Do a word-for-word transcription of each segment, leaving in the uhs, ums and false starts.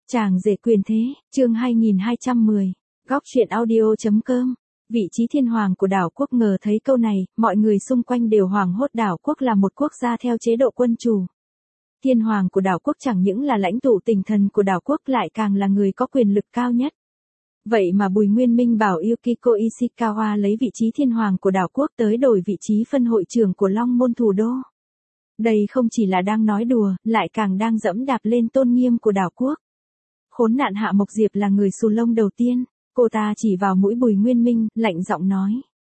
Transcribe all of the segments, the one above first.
Chàng rể quyền thế, chương hai nghìn hai trăm mười, góc truyện audio.com. Vị trí thiên hoàng của đảo quốc. Ngờ thấy câu này, mọi người xung quanh đều hoảng hốt. Đảo quốc là một quốc gia theo chế độ quân chủ. Thiên hoàng của đảo quốc chẳng những là lãnh tụ tinh thần của đảo quốc, lại càng là người có quyền lực cao nhất. Vậy mà Bùi Nguyên Minh bảo Yukiko Ishikawa lấy vị trí thiên hoàng của đảo quốc tới đổi vị trí phân hội trưởng của Long Môn thủ đô. Đây không chỉ là đang nói đùa, lại càng đang dẫm đạp lên tôn nghiêm của đảo quốc. Khốn nạn Hạ Mộc Diệp là người xù lông đầu tiên, cô ta chỉ vào mũi Bùi Nguyên Minh, lạnh giọng nói.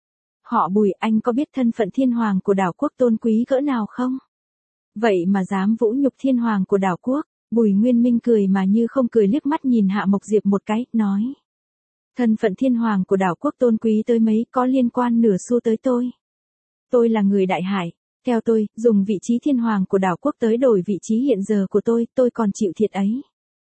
Họ Bùi, anh có biết thân phận thiên hoàng của đảo quốc tôn quý cỡ nào không? Vậy mà dám vũ nhục thiên hoàng của đảo quốc. Bùi Nguyên Minh cười mà như không cười, liếc mắt nhìn Hạ Mộc Diệp một cái, nói. Thân phận thiên hoàng của đảo quốc tôn quý tới mấy có liên quan nửa xu tới tôi. Tôi là người Đại Hải. Theo tôi, dùng vị trí thiên hoàng của đảo quốc tới đổi vị trí hiện giờ của tôi, tôi còn chịu thiệt ấy.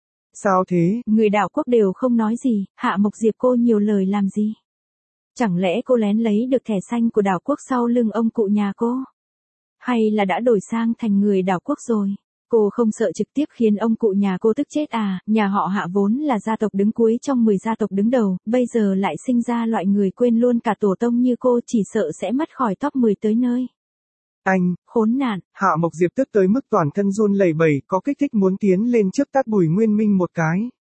Sao thế? Người đảo quốc đều không nói gì, Hạ Mộc Diệp cô nhiều lời làm gì? Chẳng lẽ cô lén lấy được thẻ xanh của đảo quốc sau lưng ông cụ nhà cô? Hay là đã đổi sang thành người đảo quốc rồi? Cô không sợ trực tiếp khiến ông cụ nhà cô tức chết à? Nhà họ Hạ vốn là gia tộc đứng cuối trong mười gia tộc đứng đầu, bây giờ lại sinh ra loại người quên luôn cả tổ tông như cô, chỉ sợ sẽ mất khỏi top mười tới nơi. Anh, khốn nạn. Hạ Mộc Diệp tức tới mức toàn thân run lẩy bẩy, có kích thích muốn tiến lên trước tát Bùi Nguyên Minh một cái.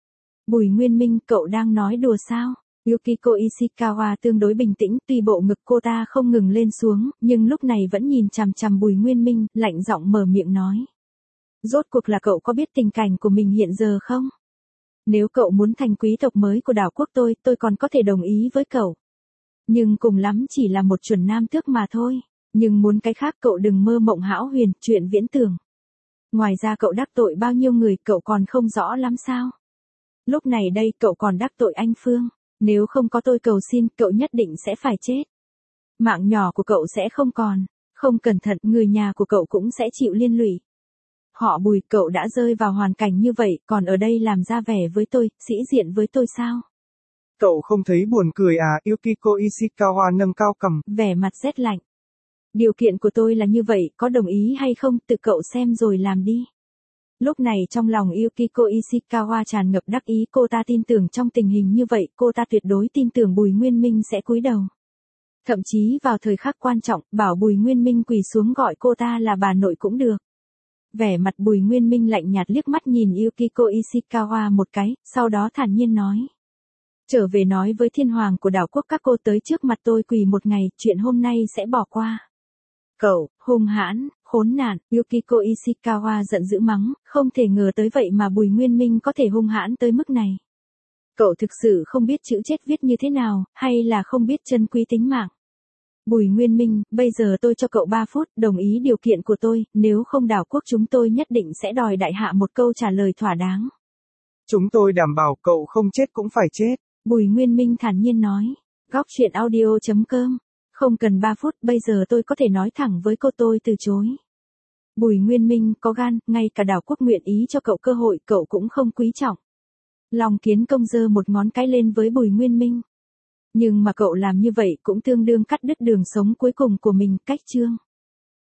Bùi Nguyên Minh, cậu đang nói đùa sao? Yukiko Ishikawa tương đối bình tĩnh, tuy bộ ngực cô ta không ngừng lên xuống, nhưng lúc này vẫn nhìn chằm chằm Bùi Nguyên Minh, lạnh giọng mở miệng nói. Rốt cuộc là cậu có biết tình cảnh của mình hiện giờ không? Nếu cậu muốn thành quý tộc mới của đảo quốc tôi, tôi còn có thể đồng ý với cậu. Nhưng cùng lắm chỉ là một chuẩn nam tước mà thôi. Nhưng muốn cái khác cậu đừng mơ mộng hão huyền, chuyện viễn tưởng. Ngoài ra cậu đắc tội bao nhiêu người cậu còn không rõ lắm sao? Lúc này đây cậu còn đắc tội anh Phương. Nếu không có tôi cầu xin, cậu nhất định sẽ phải chết. Mạng nhỏ của cậu sẽ không còn. Không cẩn thận, người nhà của cậu cũng sẽ chịu liên lụy. Họ Bùi, cậu đã rơi vào hoàn cảnh như vậy, còn ở đây làm ra vẻ với tôi, sĩ diện với tôi sao? Cậu không thấy buồn cười à? Yukiko Ishikawa nâng cao cằm, vẻ mặt rét lạnh. Điều kiện của tôi là như vậy, có đồng ý hay không, tự cậu xem rồi làm đi. Lúc này trong lòng Yukiko Ishikawa tràn ngập đắc ý, cô ta tin tưởng trong tình hình như vậy, cô ta tuyệt đối tin tưởng Bùi Nguyên Minh sẽ cúi đầu. Thậm chí vào thời khắc quan trọng, bảo Bùi Nguyên Minh quỳ xuống gọi cô ta là bà nội cũng được. Vẻ mặt Bùi Nguyên Minh lạnh nhạt liếc mắt nhìn Yukiko Ishikawa một cái, sau đó thản nhiên nói. Trở về nói với thiên hoàng của đảo quốc các cô tới trước mặt tôi quỳ một ngày, chuyện hôm nay sẽ bỏ qua. Cậu, hung hãn, khốn nạn, Yukiko Ishikawa giận dữ mắng, không thể ngờ tới vậy mà Bùi Nguyên Minh có thể hung hãn tới mức này. Cậu thực sự không biết chữ chết viết như thế nào, hay là không biết trân quý tính mạng? Bùi Nguyên Minh, bây giờ tôi cho cậu ba phút, đồng ý điều kiện của tôi, nếu không đảo quốc chúng tôi nhất định sẽ đòi đại hạ một câu trả lời thỏa đáng. Chúng tôi đảm bảo cậu không chết cũng phải chết. Bùi Nguyên Minh thản nhiên nói. Góc truyện audio.com. Không cần ba phút, bây giờ tôi có thể nói thẳng với cô, tôi từ chối. Bùi Nguyên Minh có gan, ngay cả đảo quốc nguyện ý cho cậu cơ hội, cậu cũng không quý trọng. Long Kiến Công giơ một ngón cái lên với Bùi Nguyên Minh. Nhưng mà cậu làm như vậy cũng tương đương cắt đứt đường sống cuối cùng của mình, cách chương.